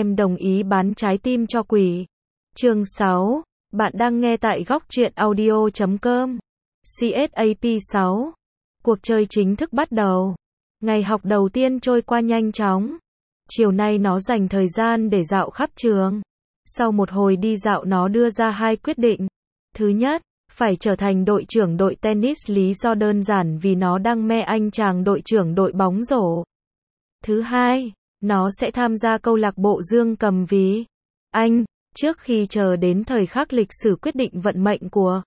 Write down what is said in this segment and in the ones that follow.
em đồng ý bán trái tim cho quỷ. Chương 6. Bạn đang nghe tại góc truyện audio.com. CSAP 6. Cuộc chơi chính thức bắt đầu. Ngày học đầu tiên trôi qua nhanh chóng. Chiều nay nó dành thời gian để dạo khắp trường. Sau một hồi đi dạo nó đưa ra hai quyết định. Thứ nhất, phải trở thành đội trưởng đội tennis, lý do đơn giản vì nó đang mê anh chàng đội trưởng đội bóng rổ. Thứ hai, nó sẽ tham gia câu lạc bộ dương cầm vì anh, trước khi chờ đến thời khắc lịch sử quyết định vận mệnh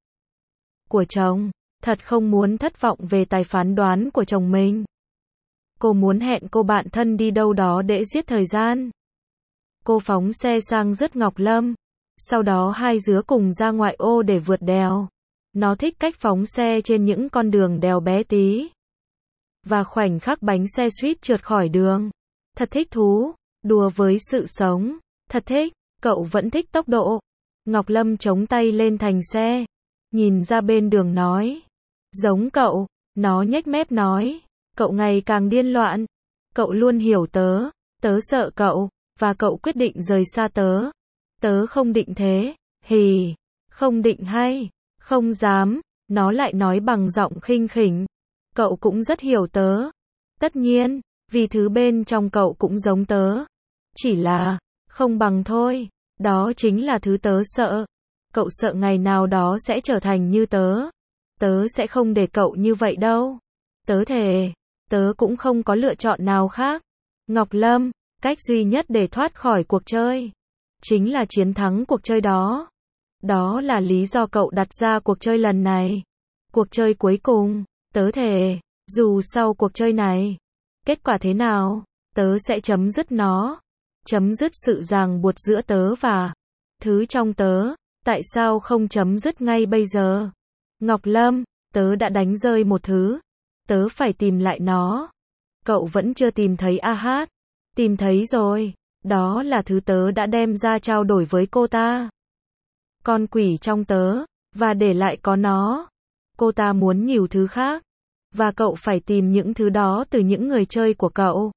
của chồng. Thật không muốn thất vọng về tài phán đoán của chồng mình. Cô muốn hẹn cô bạn thân đi đâu đó để giết thời gian. Cô phóng xe sang rứt Ngọc Lâm. Sau đó hai đứa cùng ra ngoại ô để vượt đèo. Nó thích cách phóng xe trên những con đường đèo bé tí. Và khoảnh khắc bánh xe suýt trượt khỏi đường. Thật thích thú, đùa với sự sống. Thật thích, cậu vẫn thích tốc độ. Ngọc Lâm chống tay lên thành xe. Nhìn ra bên đường nói. Giống cậu, nó nhếch mép nói. Cậu ngày càng điên loạn. Cậu luôn hiểu tớ, tớ sợ cậu, và cậu quyết định rời xa tớ. Tớ không định thế, hì, không định hay, không dám, nó lại nói bằng giọng khinh khỉnh. Cậu cũng rất hiểu tớ. Tất nhiên, vì thứ bên trong cậu cũng giống tớ. Chỉ là, không bằng thôi, đó chính là thứ tớ sợ. Cậu sợ ngày nào đó sẽ trở thành như tớ. Tớ sẽ không để cậu như vậy đâu. Tớ thề, tớ cũng không có lựa chọn nào khác. Ngọc Lâm, cách duy nhất để thoát khỏi cuộc chơi chính là chiến thắng cuộc chơi đó. Đó là lý do cậu đặt ra cuộc chơi lần này. Cuộc chơi cuối cùng, tớ thề, dù sau cuộc chơi này, kết quả thế nào, tớ sẽ chấm dứt nó. Chấm dứt sự ràng buộc giữa tớ và thứ trong tớ. Tại sao không chấm dứt ngay bây giờ? Ngọc Lâm, tớ đã đánh rơi một thứ. Tớ phải tìm lại nó. Cậu vẫn chưa tìm thấy AH. Tìm thấy rồi. Đó là thứ tớ đã đem ra trao đổi với cô ta. Con quỷ trong tớ. Và để lại có nó. Cô ta muốn nhiều thứ khác. Và cậu phải tìm những thứ đó từ những người chơi của cậu.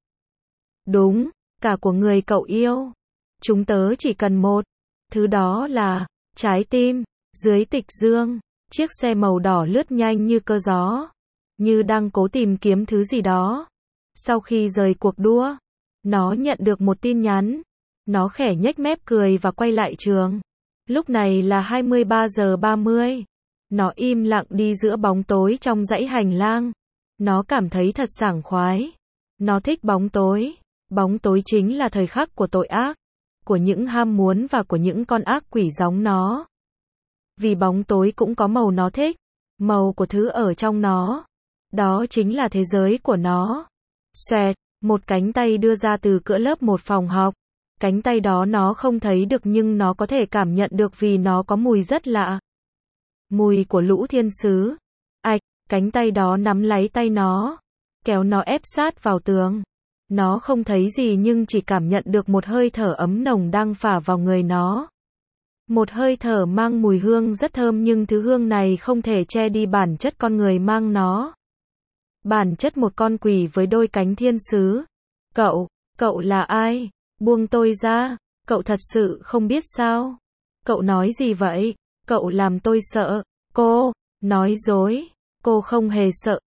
Đúng, cả của người cậu yêu. Chúng tớ chỉ cần một. Thứ đó là trái tim. Dưới tịch dương, chiếc xe màu đỏ lướt nhanh như cơn gió. Như đang cố tìm kiếm thứ gì đó. Sau khi rời cuộc đua, nó nhận được một tin nhắn. Nó khẽ nhếch mép cười và quay lại trường. Lúc này là 23:30. Nó im lặng đi giữa bóng tối trong dãy hành lang. Nó cảm thấy thật sảng khoái. Nó thích bóng tối. Bóng tối chính là thời khắc của tội ác, của những ham muốn và của những con ác quỷ giống nó. Vì bóng tối cũng có màu nó thích. Màu của thứ ở trong nó. Đó chính là thế giới của nó. Xoẹt, một cánh tay đưa ra từ cửa lớp một phòng học. Cánh tay đó nó không thấy được nhưng nó có thể cảm nhận được vì nó có mùi rất lạ. Mùi của lũ thiên sứ. Ạch, cánh tay đó nắm lấy tay nó. Kéo nó ép sát vào tường. Nó không thấy gì nhưng chỉ cảm nhận được một hơi thở ấm nồng đang phả vào người nó. Một hơi thở mang mùi hương rất thơm nhưng thứ hương này không thể che đi bản chất con người mang nó. Bản chất một con quỷ với đôi cánh thiên sứ. Cậu là ai? Buông tôi ra, cậu thật sự không biết sao? Cậu nói gì vậy? Cậu làm tôi sợ. Cô, nói dối. Cô không hề sợ.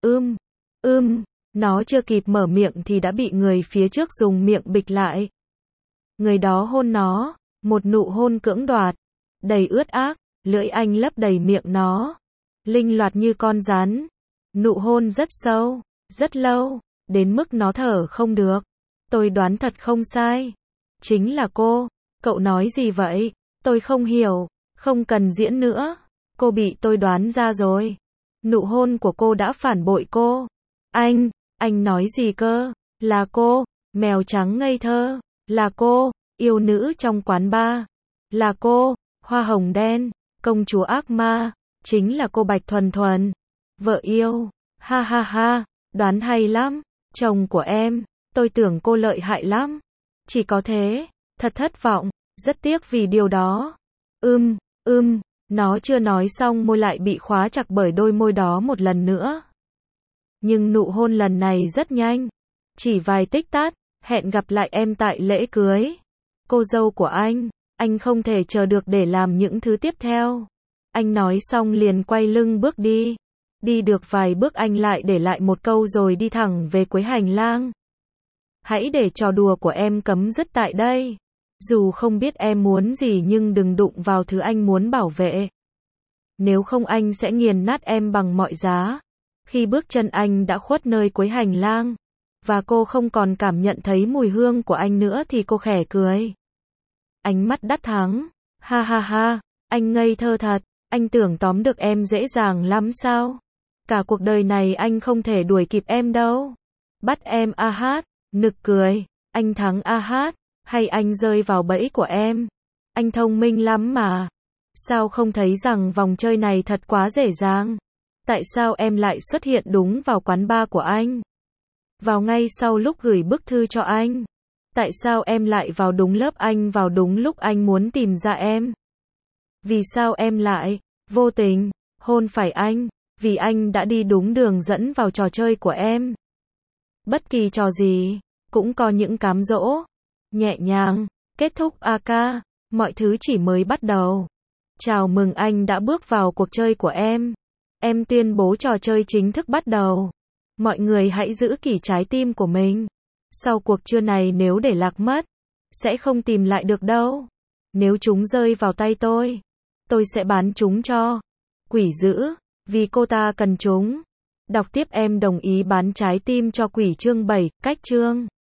Nó chưa kịp mở miệng thì đã bị người phía trước dùng miệng bịch lại. Người đó hôn nó, một nụ hôn cưỡng đoạt, đầy ướt ác, lưỡi anh lấp đầy miệng nó, linh loạt như con rắn. Nụ hôn rất sâu, rất lâu, đến mức nó thở không được. Tôi đoán thật không sai. Chính là cô. Cậu nói gì vậy? Tôi không hiểu. Không cần diễn nữa. Cô bị tôi đoán ra rồi. Nụ hôn của cô đã phản bội cô. Anh nói gì cơ? Là cô, mèo trắng ngây thơ. Là cô, yêu nữ trong quán bar. Là cô, hoa hồng đen, công chúa ác ma. Chính là cô Bạch Thuần Thuần. Vợ yêu. Ha ha ha, đoán hay lắm. Chồng của em, tôi tưởng cô lợi hại lắm. Chỉ có thế, thật thất vọng, rất tiếc vì điều đó. Nó chưa nói xong môi lại bị khóa chặt bởi đôi môi đó một lần nữa. Nhưng nụ hôn lần này rất nhanh. Chỉ vài tích tắc, hẹn gặp lại em tại lễ cưới. cô dâu của anh không thể chờ được để làm những thứ tiếp theo. Anh nói xong liền quay lưng bước đi. Đi được vài bước anh lại để lại một câu rồi đi thẳng về cuối hành lang. Hãy để trò đùa của em chấm dứt tại đây. Dù không biết em muốn gì nhưng đừng đụng vào thứ anh muốn bảo vệ. Nếu không anh sẽ nghiền nát em bằng mọi giá. Khi bước chân anh đã khuất nơi cuối hành lang, và cô không còn cảm nhận thấy mùi hương của anh nữa thì cô khẽ cười. Ánh mắt đắt thắng. Ha ha ha, anh ngây thơ thật, anh tưởng tóm được em dễ dàng lắm sao? Cả cuộc đời này anh không thể đuổi kịp em đâu. Bắt em a hát, nực cười, anh thắng a hát, hay anh rơi vào bẫy của em? Anh thông minh lắm mà. Sao không thấy rằng vòng chơi này thật quá dễ dàng? Tại sao em lại xuất hiện đúng vào quán bar của anh? Vào ngay sau lúc gửi bức thư cho anh? Tại sao em lại vào đúng lớp anh vào đúng lúc anh muốn tìm ra em? Vì sao em lại vô tình hôn phải anh? Vì anh đã đi đúng đường dẫn vào trò chơi của em. Bất kỳ trò gì cũng có những cám dỗ nhẹ nhàng. Kết thúc AK, mọi thứ chỉ mới bắt đầu. Chào mừng anh đã bước vào cuộc chơi của em. Em tuyên bố trò chơi chính thức bắt đầu. Mọi người hãy giữ kỹ trái tim của mình. Sau cuộc trưa này nếu để lạc mất, sẽ không tìm lại được đâu. Nếu chúng rơi vào tay tôi sẽ bán chúng cho quỷ dữ, vì cô ta cần chúng. Đọc tiếp em đồng ý bán trái tim cho quỷ chương 7, cách chương.